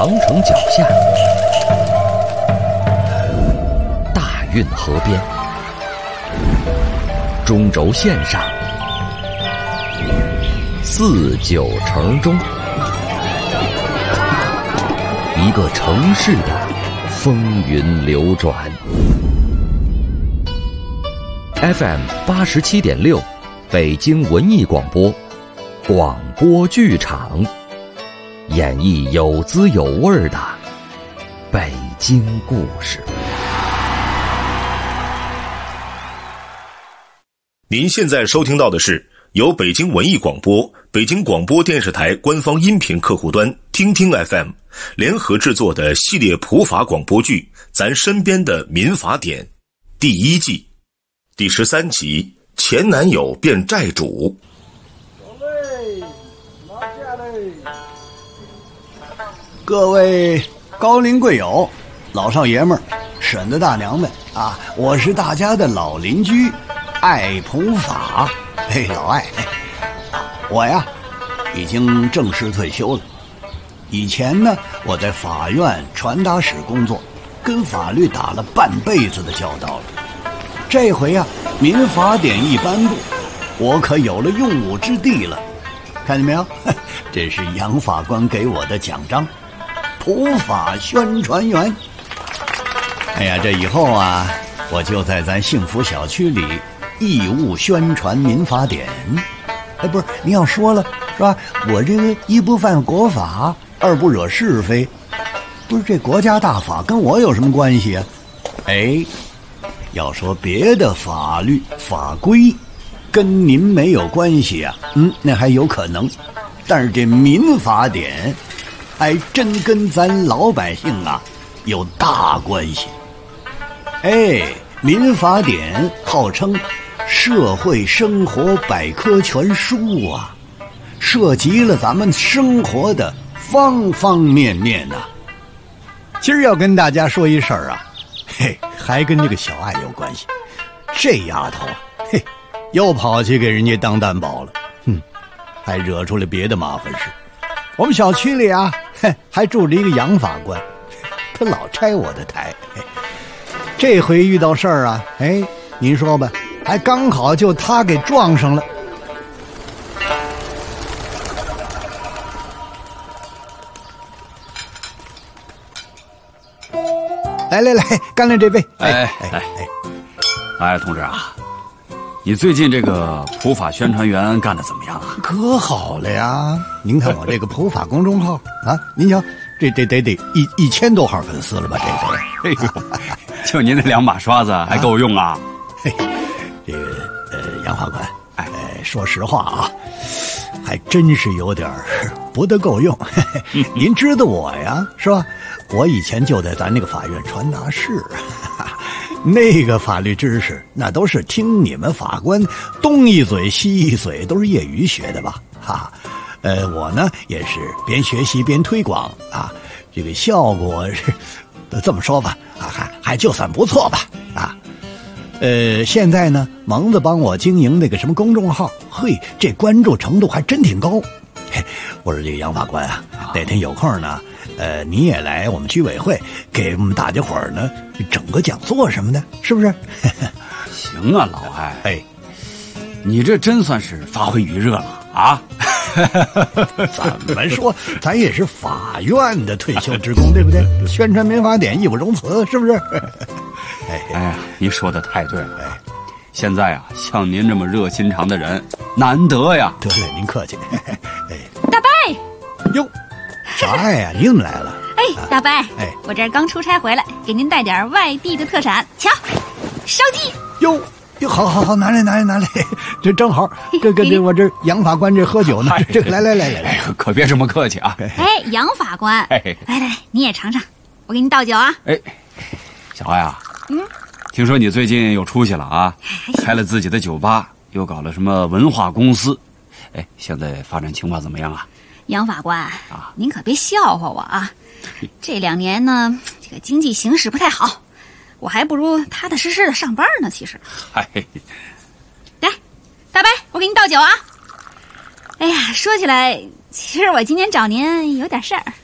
长城脚下，大运河边，中轴线上，四九城中，一个城市的风云流转。FM 87.6，北京文艺广播，广播剧场，演绎有滋有味的北京故事。 您现在收听到的是由北京文艺广播、北京广播电视台官方音频客户端听听 FM 联合制作的系列普法广播剧《咱身边的民法典》第1季第13集前男友变债主。 各位高龄贵友、老少爷们儿、婶子大娘们啊，我是大家的老邻居艾普法。嘿，老艾，我呀已经正式退休了。以前呢，我在法院传达室工作，跟法律打了半辈子的交道了。这回呀，民法典一颁布，我可有了用武之地了。看见没有？这是杨法官给我的奖章，普法宣传员。哎呀，这以后啊，我就在咱幸福小区里义务宣传民法典。哎，不是，您要说了是吧？我这个一不犯国法，二不惹是非，不是这国家大法跟我有什么关系啊？哎，要说别的法律法规跟您没有关系啊，那还有可能，但是这民法典还真跟咱老百姓啊有大关系。哎，民法典号称社会生活百科全书啊，涉及了咱们生活的方方面面啊。今儿要跟大家说一事儿啊，嘿，还跟这个小爱有关系。这丫头啊，嘿，又跑去给人家当担保了，还惹出了别的麻烦事。我们小区里啊，还住着一个杨法官，他老拆我的台。这回遇到事儿啊，哎，您说吧，还刚好就他给撞上了。来，干了这杯。 哎，同志啊，你最近这个普法宣传员干得怎么样啊？ 可好了呀！您看我这个普法公众号啊，您瞧，这得1000多号粉丝了吧？这个， 哎呦，就您那2把刷子还够用啊！ 嘿，这个杨法官，说实话啊，还真是有点不得够用。您知道我呀，是吧？我以前就在咱那个法院传达室，那个法律知识那都是听你们法官东一嘴西一嘴，都是业余学的吧？我呢也是边学习边推广啊，这个效果是这么说吧，还就算不错吧啊。现在呢，蒙子帮我经营那个什么公众号，嘿，这关注程度还真挺高。嘿，我说这个杨法官啊，哪天有空呢，你也来我们居委会给我们大家伙儿呢整个讲座什么的，是不是？ 行啊，老艾，你这真算是发挥余热了啊！ 怎么说，咱也是法院的退休职工，对不对？宣传民法典义不容辞，是不是？ 哎呀，您说的太对了。现在啊，像您这么热心肠的人难得呀。 得嘞，您客气。 大伯， 哟，小爱呀，你怎么来了？ 大伯，我这刚出差回来，给您带点外地的特产，瞧，烧鸡。 哟，好，拿来，这正好，跟我这杨法官这喝酒呢。这个来， 可别这么客气啊。 杨法官，来，你也尝尝，我给你倒酒啊。 小爱啊，听说你最近又出息了啊，开了自己的酒吧，又搞了什么文化公司，现在发展情况怎么样啊？ 杨法官您可别笑话我啊！这2年呢，这个经济形势不太好，我还不如踏踏实实的上班呢。其实，来，大伯，我给你倒酒啊！哎呀，说起来，其实我今天找您有点事儿。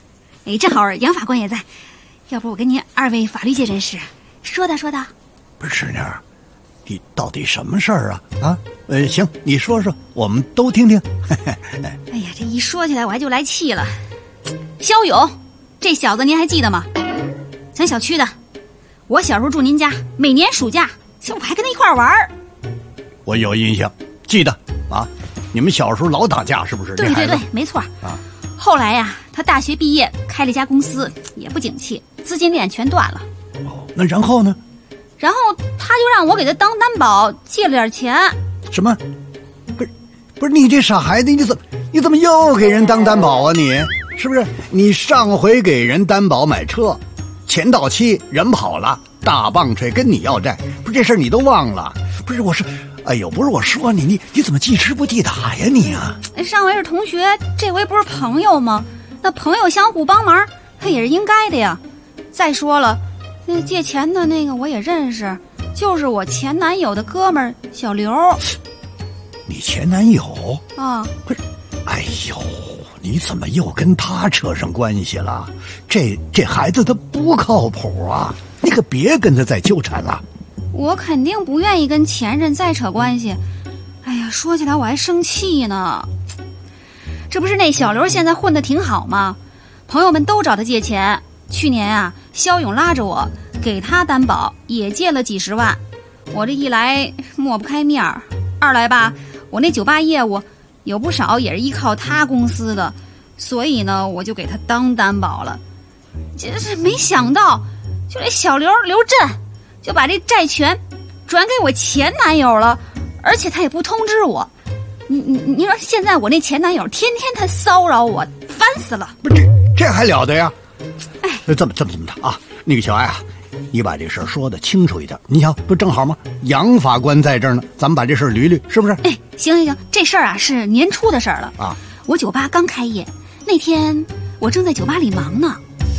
哎，正好杨法官也在，要不我跟您二位法律界人士说道。 不是妞儿，你到底什么事儿啊？啊，行，你说说，我们都听听。 哎呀，这一说起来我还就来气了。肖勇，这小子您还记得吗？咱小区的，我小时候住您家，每年暑假，我还跟他一块玩。 我有印象，记得啊。你们小时候老打架是不是？ 对，没错啊。 后来呀，他大学毕业开了一家公司，也不景气，资金链全断了。 哦，那然后呢？ 然后他就让我给他当担保，借了点钱。 什么？不是你这傻孩子，你怎么又给人当担保啊？你是不是？你上回给人担保买车，钱到期人跑了，大棒槌跟你要债，不是这事儿你都忘了？不是我说。哎呦，不是我说你怎么记吃不记打呀你啊？ 上回是同学，这回不是朋友吗？那朋友相互帮忙，他也是应该的呀。再说了，那借钱的那个我也认识，就是我前男友的哥们儿小刘。 你前男友啊？ 不是，哎呦，你怎么又跟他扯上关系了？这孩子他不靠谱啊！你可别跟他再纠缠了。 我肯定不愿意跟前任再扯关系。哎呀，说起来我还生气呢。这不是那小刘现在混得挺好吗？朋友们都找他借钱。去年啊，肖勇拉着我给他担保，也借了几十万。我这一来抹不开面儿，二来吧，我那酒吧业务有不少也是依靠他公司的，所以呢，我就给他当担保了。这是没想到，就这小刘震就把这债权转给我前男友了，而且他也不通知我。你说现在我那前男友天天他骚扰我，烦死了。 不是这还了得呀？哎，这么的啊？那个小艾啊，你把这事儿说的清楚一点。你瞧，不正好吗？杨法官在这儿呢，咱们把这事儿捋，是不是？ 哎，行，这事儿啊是年初的事儿了啊。我酒吧刚开业那天，我正在酒吧里忙呢。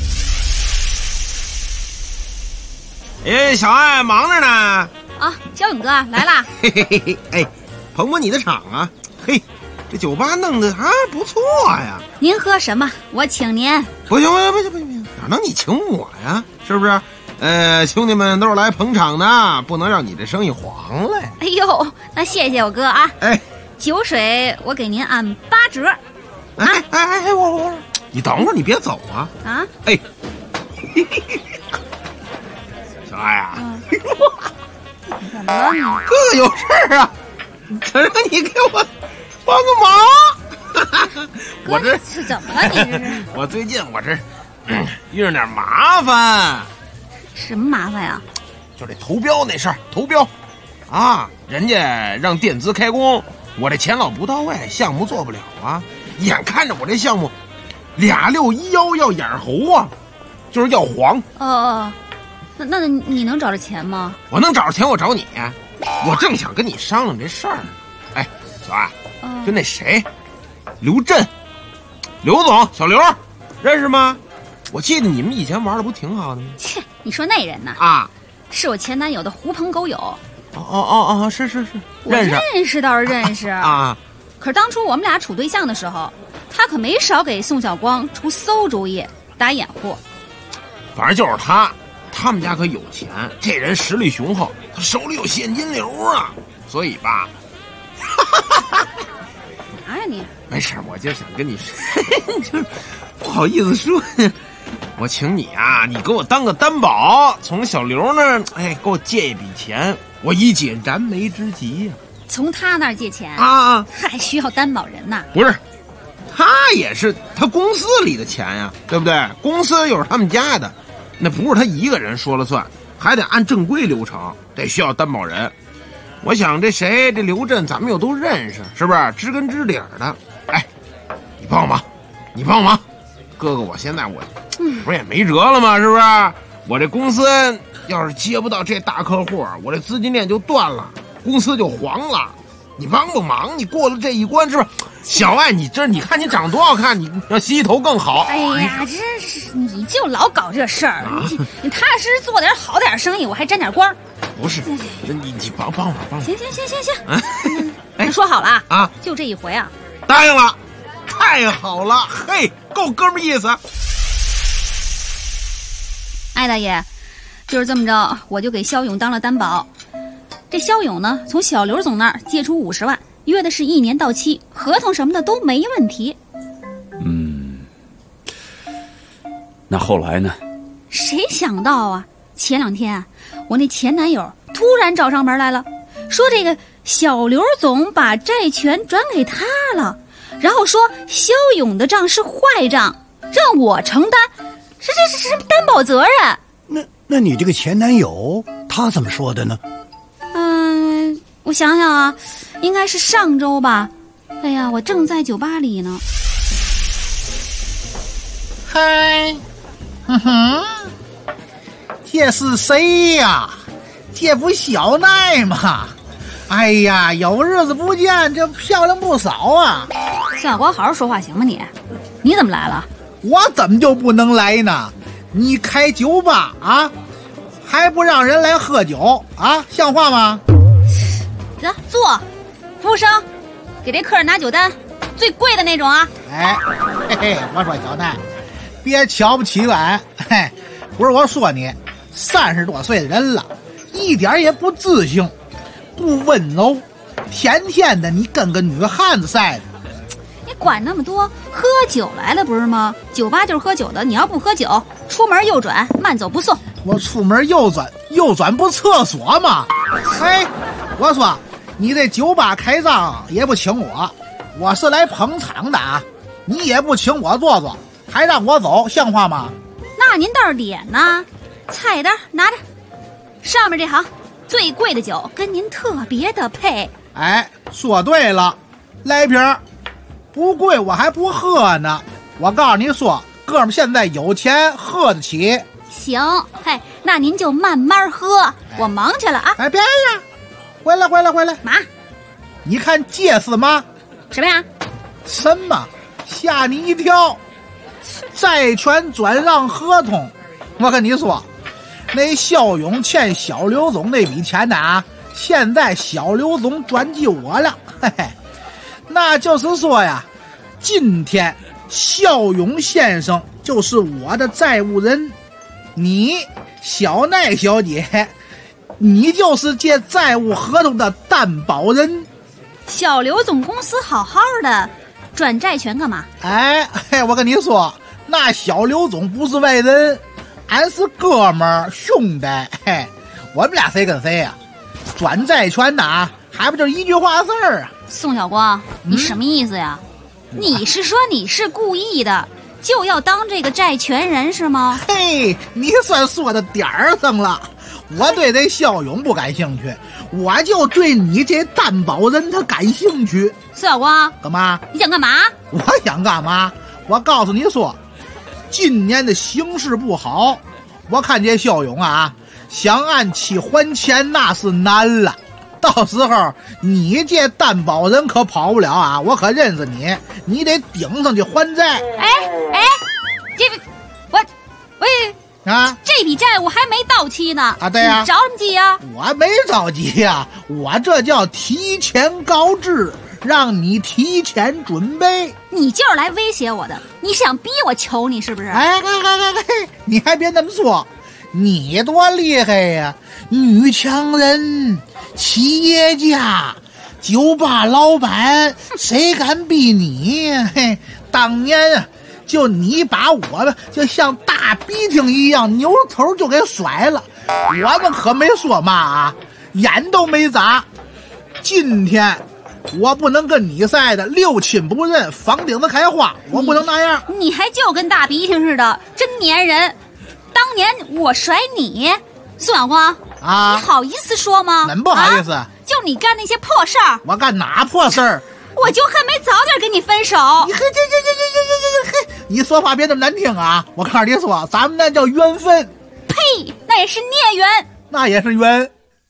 哎，小艾忙着呢。 啊，肖勇哥来啦！ 嘿嘿嘿嘿，哎，捧捧你的场啊！嘿，这酒吧弄得还不错呀。 您喝什么？我请您。 不行，哪能你请我呀？是不是？兄弟们都是来捧场的，不能让你这生意黄了呀。 哎呦，那谢谢我哥啊。 哎， 酒水我给您按8折。 哎，我，你等会儿，你别走啊！ 啊？ 哎。小艾啊， 怎么了你？ 哥哥有事儿啊，想让你给我帮个忙。我这是怎么了？你这是？ 我最近遇上点麻烦。 什么麻烦呀？ 就这投标那事儿，投标啊，人家让垫资开工，我这钱老不到位，项目做不了啊。眼看着我这项目2、6、1、1要眼猴啊，就是要黄。 那你能找着钱吗？ 我能找着钱，我找你。我正想跟你商量这事儿呢。哎，小艾，就那谁，刘震，刘总，小刘，认识吗？我记得你们以前玩的不挺好的吗？ 切，你说那人呢？ 啊， 是我前男友的狐朋狗友。 是， 认识倒是认识啊。 可是当初我们俩处对象的时候，他可没少给宋晓光出馊主意，打掩护。 反正就是他们家可有钱，这人实力雄厚，他手里有现金流啊，所以吧， 啥呀你？ 没事，我就想跟你说，就是不好意思说，我请你啊，你给我当个担保，从小刘那儿，给我借一笔钱，我以解燃眉之急呀。 从他那儿借钱啊？ 还需要担保人呐？ 不是，他也是他公司里的钱呀，对不对？公司又是他们家的。那不是他一个人说了算，还得按正规流程，得需要担保人。我想这刘震咱们又都认识，是不是知根知底的？哎，你帮我忙，哥哥，我现在不是也没辙了吗？是不是？我这公司要是接不到这大客户，我这资金链就断了，公司就黄了。你帮忙，你过了这一关，是不是？小艾，你看你长多好看，你要洗头更好。 哎呀，真是你就老搞这事儿，你踏实做点好点生意，我还沾点光。 不是，你帮我。 行，那说好了啊，就这一回啊。 答应了，太好了，嘿，够哥们意思。 艾大爷，就是这么着，我就给肖勇当了担保。这肖勇呢，从小刘总那儿借出50万，约的是1年到期，合同什么的都没问题。 那后来呢？ 谁想到啊，前2天啊，我那前男友突然找上门来了，说这个小刘总把债权转给他了，然后说肖勇的账是坏账，让我承担这担保责任。 那你这个前男友他怎么说的呢？ 我想想啊，应该是上周吧。哎呀，我正在酒吧里呢。 嗨，这是谁呀？这不小奈吗？哎呀，有日子不见，这漂亮不少啊！ 小光，好好说话行吗你？你怎么来了？ 我怎么就不能来呢？你开酒吧啊，还不让人来喝酒啊？像话吗？ 行，坐。服务生，给这客人拿酒单，最贵的那种啊。 哎，嘿嘿，我说小奈，别瞧不起俺，嘿，不是我说你，30多岁的人了，一点也不自信，不温柔，天天的你跟个女汉子似的。 你管那么多，喝酒来了不是吗？酒吧就是喝酒的，你要不喝酒，出门右转，慢走不送。 我出门右转不厕所吗？哎，我说你这酒吧开张也不请我是来捧场的啊，你也不请我坐坐，还让我走，像话吗？ 那您倒是脸呢？菜单拿着，上面这行最贵的酒跟您特别的配。 哎，说对了，来瓶儿，不贵我还不喝呢。我告诉你说，哥们现在有钱喝得起。 行，嘿，那您就慢慢喝，我忙去了啊。 哎，别呀，回来。 嘛？ 你看这是吗？ 什么呀？ 什么？吓你一跳！债权转让合同，我跟你说，那肖勇欠小刘总那笔钱呢啊，现在小刘总转给我了，嘿嘿，那就是说呀，今天肖勇先生就是我的债务人，你小奈小姐，你就是这债务合同的担保人。 小刘总公司好好的，转债权干嘛？ 哎，我跟你说，那小刘总不是外人，俺是哥们儿兄弟，嘿，我们俩谁跟谁呀？转债权呐，还不就一句话事儿啊？ 宋小光，你什么意思呀？你是说你是故意的，就要当这个债权人是吗？ 嘿，你算说到点儿上了。我对这肖勇不感兴趣，我就对你这担保人他感兴趣。 宋小光， 干嘛？ 你想干嘛？ 我想干嘛？我告诉你说，今年的形势不好，我看这肖勇啊，想按期还钱那是难了。到时候你这担保人可跑不了啊！我可认识你，你得顶上去还债。 哎，这我啊， 这笔债务还没到期呢。 啊，对呀， 你着什么急呀？ 我没着急呀，我这叫提前告知，让你提前准备。 你就是来威胁我的，你想逼我求你是不是？ 哎，你还别那么说，你多厉害呀！女强人，企业家，酒吧老板，谁敢逼你？嘿，当年啊，就你把我们就像大鼻涕一样扭头就给甩了，我们可没说嘛啊，眼都没眨。今天我不能跟你似的六亲不认，房顶子开花，我不能那样。 你还就跟大鼻涕似的，真粘人。当年我甩你，宋小光啊，你好意思说吗？ 怎么不好意思？ 就你干那些破事儿。 我干哪破事儿？ 我就恨没早点跟你分手。 你嘿，你说话别这么难听啊！我告诉你说，咱们那叫缘分。 呸，那也是孽缘。 那也是缘。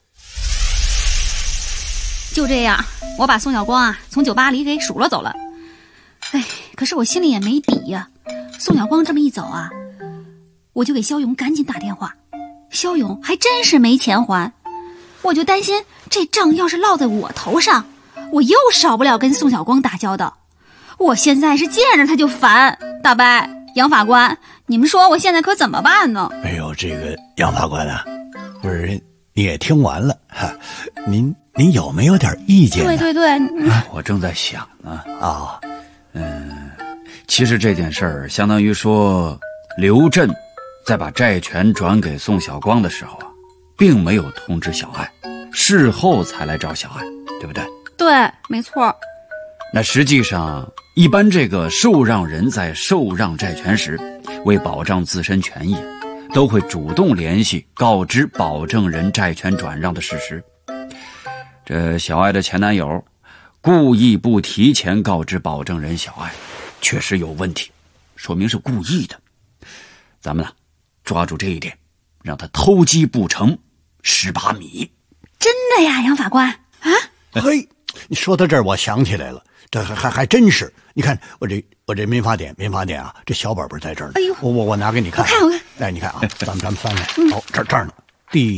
就这样，我把宋小光啊从酒吧里给数落走了。哎，可是我心里也没底呀。宋小光这么一走啊，我就给肖勇赶紧打电话。肖勇还真是没钱还，我就担心这账要是落在我头上，我又少不了跟宋小光打交道。我现在是见着他就烦。大伯、杨法官， 你们说我现在可怎么办呢？ 哎呦，这个杨法官啊，不是你也听完了哈，您有没有点意见呢？ 对， 我正在想呢。 啊， 其实这件事儿相当于说，刘震在把债权转给宋晓光的时候啊，并没有通知小爱，事后才来找小爱，对不对？ 对，没错。 那实际上，一般这个受让人在受让债权时，为保障自身权益，都会主动联系告知保证人债权转让的事实。这小爱的前男友故意不提前告知保证人小爱，确实有问题，说明是故意的。咱们呢，抓住这一点，让他偷鸡不成蚀米。 真的呀，杨法官啊！ 嘿，你说到这儿，我想起来了，这还真是。你看我这民法典啊，这小本本在这儿呢。 哎呦， 我拿给你看。 我看。 哎，你看啊，咱们翻开。哦，这儿呢，第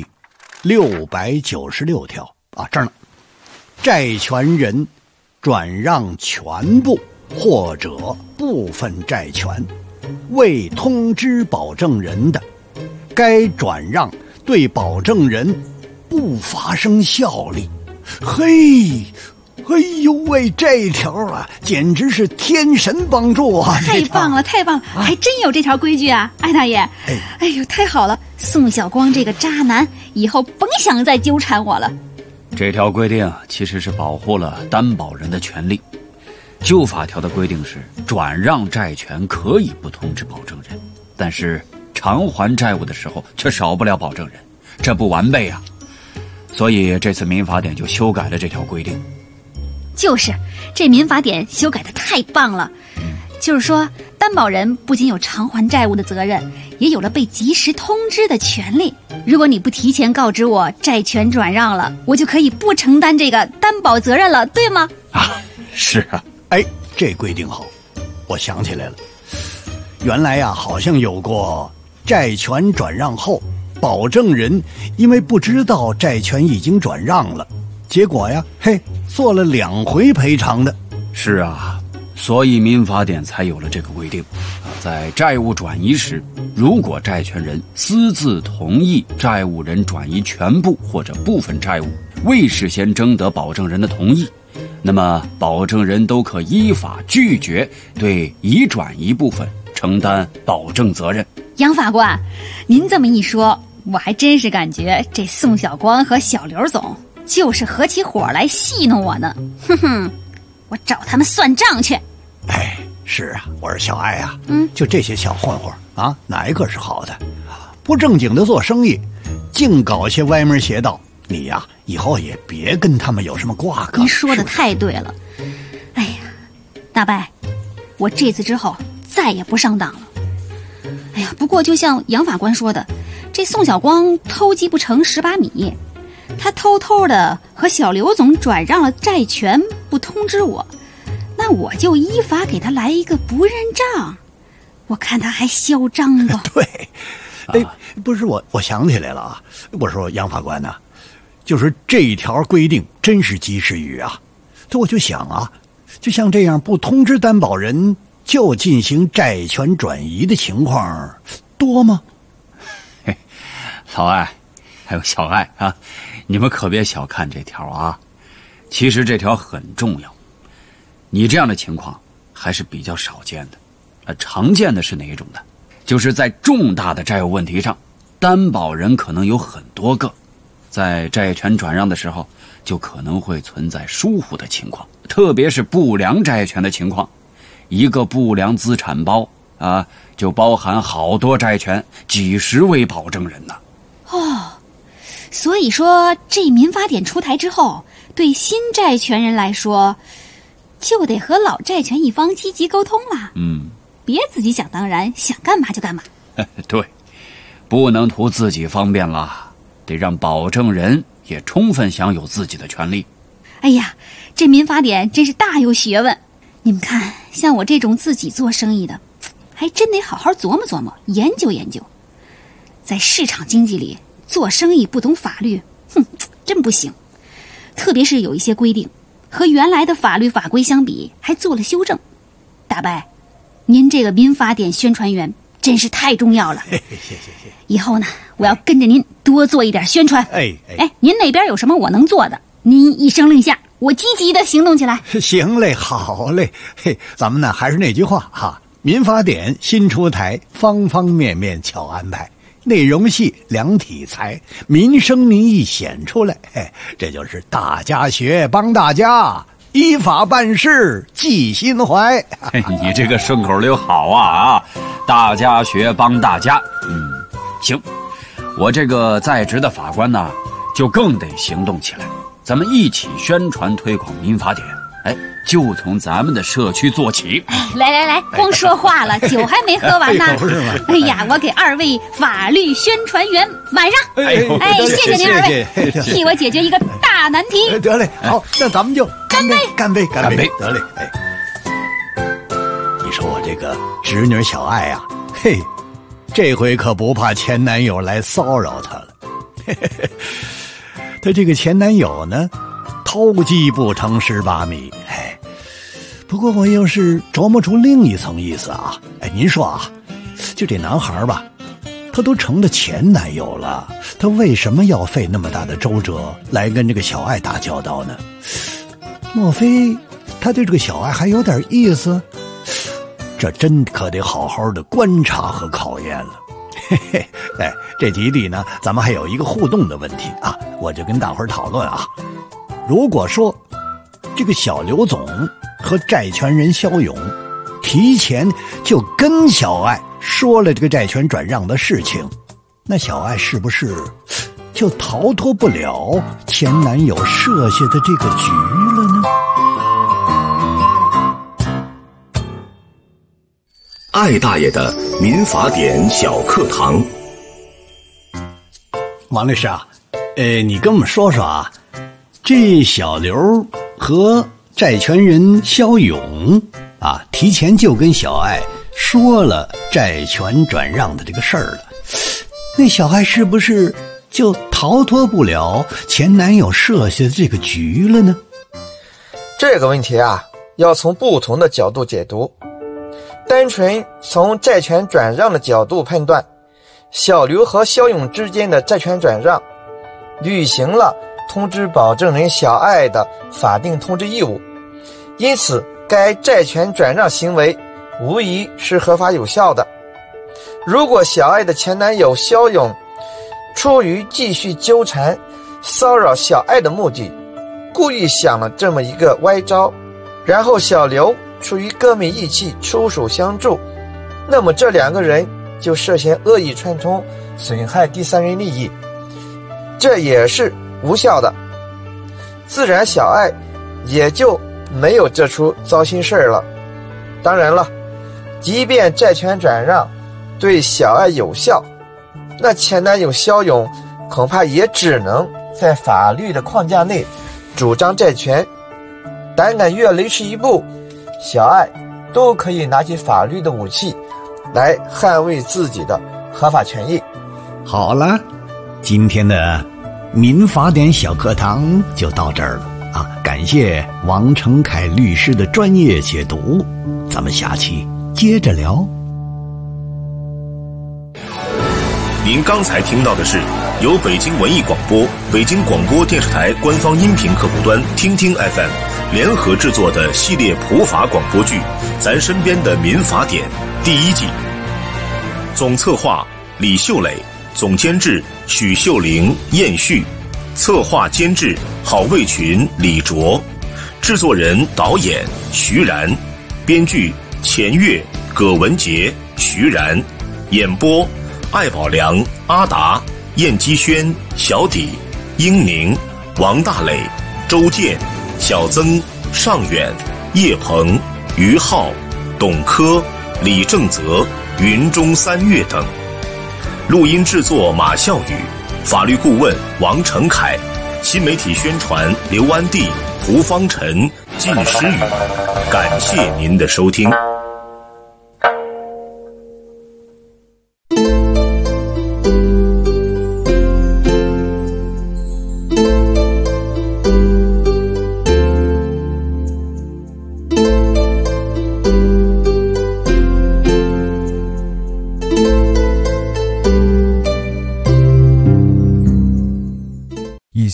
696条啊，这儿呢，债权人转让全部或者部分债权未通知保证人的，该转让对保证人不发生效力。嘿，哎呦喂，这条啊，简直是天神帮助啊！ 太棒了，还真有这条规矩啊，艾大爷！哎呦，太好了，宋晓光这个渣男以后甭想再纠缠我了。 这条规定其实是保护了担保人的权利。旧法条的规定是，转让债权可以不通知保证人，但是偿还债务的时候却少不了保证人，这不完备啊。所以这次民法典就修改了这条规定。 就是这民法典修改的太棒了，就是说担保人不仅有偿还债务的责任，也有了被及时通知的权利。如果你不提前告知我债权转让了，我就可以不承担这个担保责任了，对吗？ 啊，是啊。 哎，这规定好，我想起来了，原来呀，好像有过债权转让后，保证人因为不知道债权已经转让了，结果呀，做了2回赔偿的。 是啊，所以民法典才有了这个规定。在债务转移时，如果债权人私自同意债务人转移全部或者部分债务，未事先征得保证人的同意，那么保证人都可依法拒绝对已转移部分承担保证责任。 杨法官，您这么一说，我还真是感觉这宋晓光和小刘总就是合起伙来戏弄我呢。哼哼，我找他们算账去。 哎，是啊，我说小爱啊，就这些小混混啊，哪一个是好的？不正经的做生意，净搞些歪门邪道。你呀，以后也别跟他们有什么瓜葛。 您说的太对了。哎呀，大伯，我这次之后再也不上当了。哎呀，不过就像杨法官说的，这宋晓光偷鸡不成蚀米，他偷偷的和小刘总转让了债权，不通知我，那我就依法给他来一个不认账，我看他还嚣张不？ 对，哎，不是我想起来了啊，我说杨法官呢，就是这一条规定真是及时雨啊，这我就想啊，就像这样不通知担保人就进行债权转移的情况多吗？ 老艾还有小艾啊，你们可别小看这条啊，其实这条很重要。你这样的情况还是比较少见的，常见的是哪一种呢？就是在重大的债务问题上，担保人可能有很多个，在债权转让的时候就可能会存在疏忽的情况，特别是不良债权的情况。一个不良资产包啊，就包含好多债权，几十位保证人呢。 所以说这民法典出台之后，对新债权人来说就得和老债权一方积极沟通了。别自己想当然，想干嘛就干嘛。 对，不能图自己方便了，得让保证人也充分享有自己的权利。 哎呀，这民法典真是大有学问。你们看，像我这种自己做生意的，还真得好好琢磨琢磨，研究研究。在市场经济里做生意不懂法律，真不行。特别是有一些规定和原来的法律法规相比还做了修正。大伯，您这个民法典宣传员真是太重要了。 谢谢。 以后呢，我要跟着您多做一点宣传。 哎， 您那边有什么我能做的，您一声令下，我积极的行动起来。 行嘞，好嘞。嘿，咱们呢还是那句话哈，民法典新出台，方方面面巧安排，内容细，量体裁，民生民意显出来。嘿，这就是大家学帮大家，依法办事记心怀。 你这个顺口溜好啊！大家学帮大家。行，我这个在职的法官呢，就更得行动起来。咱们一起宣传推广民法典。就从咱们的社区做起。 来，光说话了，酒还没喝完呢。哎呀，我给二位法律宣传员晚上。谢谢您二位，替我解决一个大难题。 得嘞，好，那咱们就干杯！得嘞，你说我这个侄女小爱啊，嘿，这回可不怕前男友来骚扰她了。她这个前男友呢，偷鸡不成蚀把米。不过我又是琢磨出另一层意思啊。您说啊，就这男孩吧，他都成了前男友了，他为什么要费那么大的周折来跟这个小爱打交道呢？莫非他对这个小爱还有点意思？这真可得好好的观察和考验了。这集里呢，咱们还有一个互动的问题啊，我就跟大伙儿讨论啊。如果说这个小刘总和债权人肖勇提前就跟小爱说了这个债权转让的事情，那小爱是不是就逃脱不了前男友设下的这个局了呢？ 艾大爷的民法典小课堂。 王律师啊，你跟我们说说啊，这小刘和债权人肖勇啊，提前就跟小爱说了债权转让的这个事儿了，那小爱是不是就逃脱不了前男友设下的这个局了呢？ 这个问题啊，要从不同的角度解读。单纯从债权转让的角度判断，小刘和肖勇之间的债权转让履行了通知保证人小爱的法定通知义务，因此该债权转让行为无疑是合法有效的。如果小爱的前男友肖勇出于继续纠缠骚扰小爱的目的，故意想了这么一个歪招，然后小刘出于哥们义气出手相助，那么这两个人就涉嫌恶意串通损害第三人利益，这也是无效的，自然小爱也就没有这出糟心事儿了。当然了，即便债权转让对小爱有效，那前男友肖勇恐怕也只能在法律的框架内主张债权，胆敢越雷池一步，小爱都可以拿起法律的武器来捍卫自己的合法权益。 好了，今天的民法典小课堂就到这儿了啊！感谢王成凯律师的专业解读，咱们下期接着聊。 您刚才听到的是由北京文艺广播、北京广播电视台官方音频客户端听听 FM 联合制作的系列普法广播剧《咱身边的民法典》第1季。总策划李秀磊，总监制许秀玲、燕旭，策划监制郝卫群、李卓，制作人导演徐然，编剧钱月、葛文杰、徐然，演播艾宝良、阿达、燕基轩、小底、英宁、王大磊、周健、小曾、尚远、叶鹏、于浩、董科、李正泽、云中三月等。录音制作马孝宇，法律顾问王成凯，新媒体宣传刘安娣、胡方晨、靳诗雨。感谢您的收听。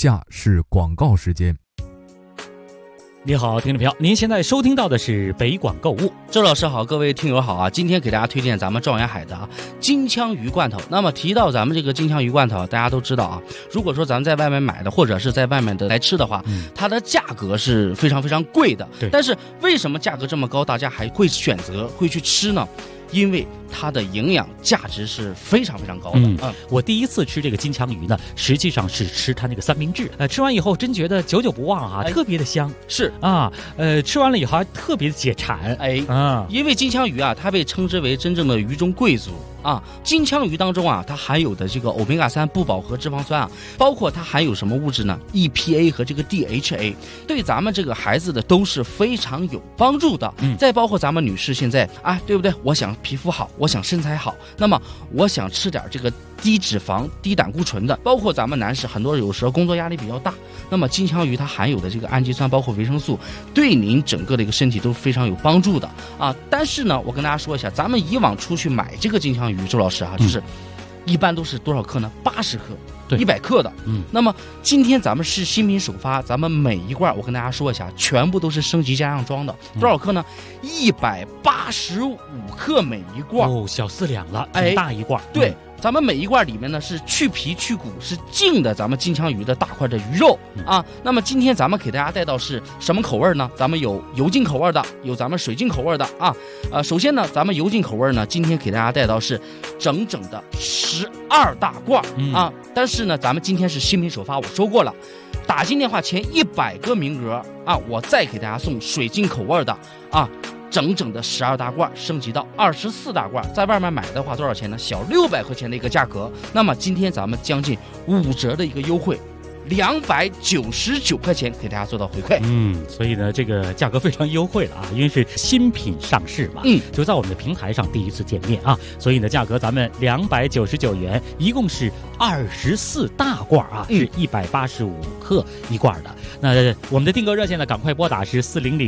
下是广告时间。 你好，听众朋友，您现在收听到的是北广购物。 周老师好，各位听友好啊！今天给大家推荐咱们状元海的金枪鱼罐头。那么提到咱们这个金枪鱼罐头，大家都知道啊，如果说咱们在外面买的，或者是在外面的来吃的话，它的价格是非常非常贵的。 对。 但是为什么价格这么高，大家还会选择会去吃呢？因为它的营养价值是非常非常高的。 我第一次吃这个金枪鱼呢，实际上是吃它那个三明治。吃完以后真觉得久久不忘啊，特别的香。 是啊，吃完了以后还特别的解馋。 因为金枪鱼啊，它被称之为真正的鱼中贵族啊。金枪鱼当中啊，它含有的这个欧米伽3不饱和脂肪酸啊，包括它含有什么物质呢 ？EPA 和这个 DHA， 对咱们这个孩子的都是非常有帮助的。再包括咱们女士现在啊，对不对？我想皮肤好，我想身材好，那么我想吃点这个低脂肪、低胆固醇的。包括咱们男士，很多有时候工作压力比较大，那么金枪鱼它含有的这个氨基酸，包括维生素，对您整个的一个身体都非常有帮助的啊。但是呢，我跟大家说一下，咱们以往出去买这个金枪鱼，周老师啊，就是一般都是多少克呢？80克。100克的，那么今天咱们是新品首发，咱们每一罐我跟大家说一下，全部都是升级加上装的，多少克呢？185克每一罐， 小4两了，挺大一罐。 对，咱们每一罐里面呢是去皮去骨，是净的咱们金枪鱼的大块的鱼肉啊。那么今天咱们给大家带到是什么口味呢？咱们有油浸口味的，有咱们水浸口味的啊。首先呢，咱们油浸口味呢，今天给大家带到是整整的12大罐啊。但是呢，咱们今天是新品首发，我说过了，打进电话前100个名额啊，我再给大家送水晶口味的啊，整整的12大罐，升级到24大罐，在外面买的话多少钱呢？小600块钱的一个价格。那么今天咱们将近5折的一个优惠。299块钱给大家做到回馈。 所以呢，这个价格非常优惠了啊，因为是新品上市嘛，就在我们的平台上第一次见面啊，所以呢，价格咱们299元，一共是24大罐啊，是185克一罐的。那我们的订购热线呢，赶快拨打是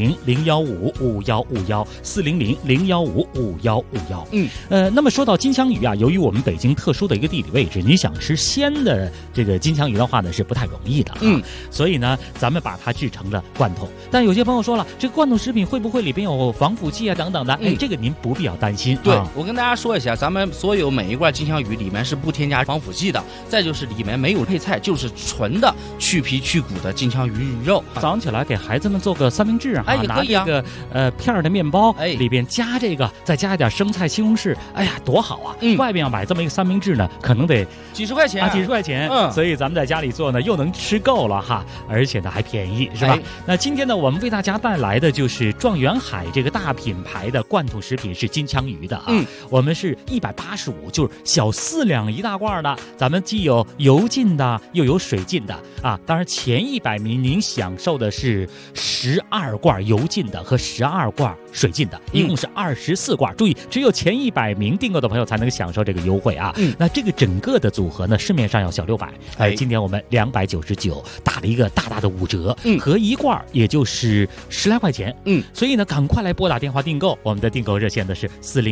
400-015-5151，400-015-5151。那么说到金枪鱼啊，由于我们北京特殊的一个地理位置，你想吃鲜的这个金枪鱼的话呢，是不太容易的所以呢，咱们把它制成了罐头。但有些朋友说了，这个罐头食品会不会里边有防腐剂啊等等的？这个您不必要担心。 对，我跟大家说一下，咱们所有每一罐金枪鱼里面是不添加防腐剂的，再就是里面没有配菜，就是纯的去皮去骨的金枪鱼肉。 早上起来给孩子们做个三明治啊， 也可以啊， 拿这个片的面包，里边加这个，再加一点生菜、西红柿，多好啊！外边要买这么一个三明治呢，可能得几十块钱啊， 几十块钱。所以咱们在家里做呢，又能吃够了哈，而且呢还便宜，是吧？那今天呢，我们为大家带来的就是状元海这个大品牌的罐头食品，是金枪鱼的啊。我们是185，就是小4两一大罐的，咱们既有油浸的，又有水浸的啊。当然前100名您享受的是12罐油浸的和12罐水浸的，一共是24罐。注意，只有前100名订购的朋友才能享受这个优惠啊。那这个整个的组合呢，市面上要小600，今天我们299打了一个大大的5折，合一罐也就是10来块钱。所以呢，赶快来拨打电话订购，我们的订购热线的是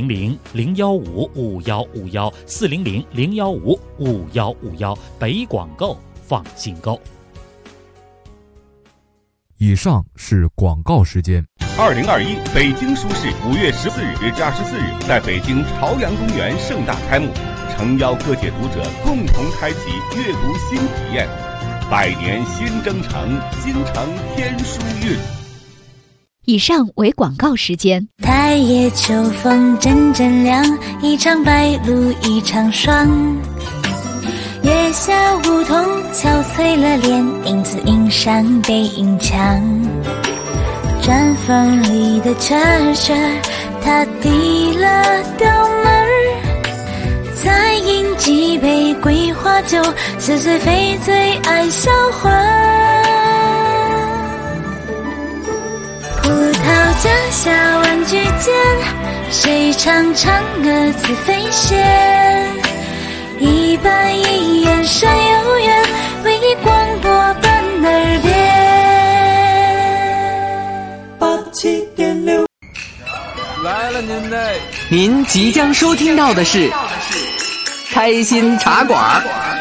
400-015-5151，400-015-5151，北广购放心购。 以上是广告时间。 2021北京书市5月14日至24日在北京朝阳公园盛大开幕，诚邀各界读者共同开启阅读新体验。100年新征程，京城天书韵。 以上为广告时间。 太夜秋风阵阵凉，一场白露一场霜。月下梧桐憔悴了脸，影子映上背影墙。毡房里的车车，他递了刀门儿，再饮几杯桂花酒，似是非醉爱销魂。葡萄架下玩具间，谁唱唱歌自飞仙？一板一眼山有缘，为你广播伴耳边。87.6 来了您嘞！您即将收听到的是开心茶馆。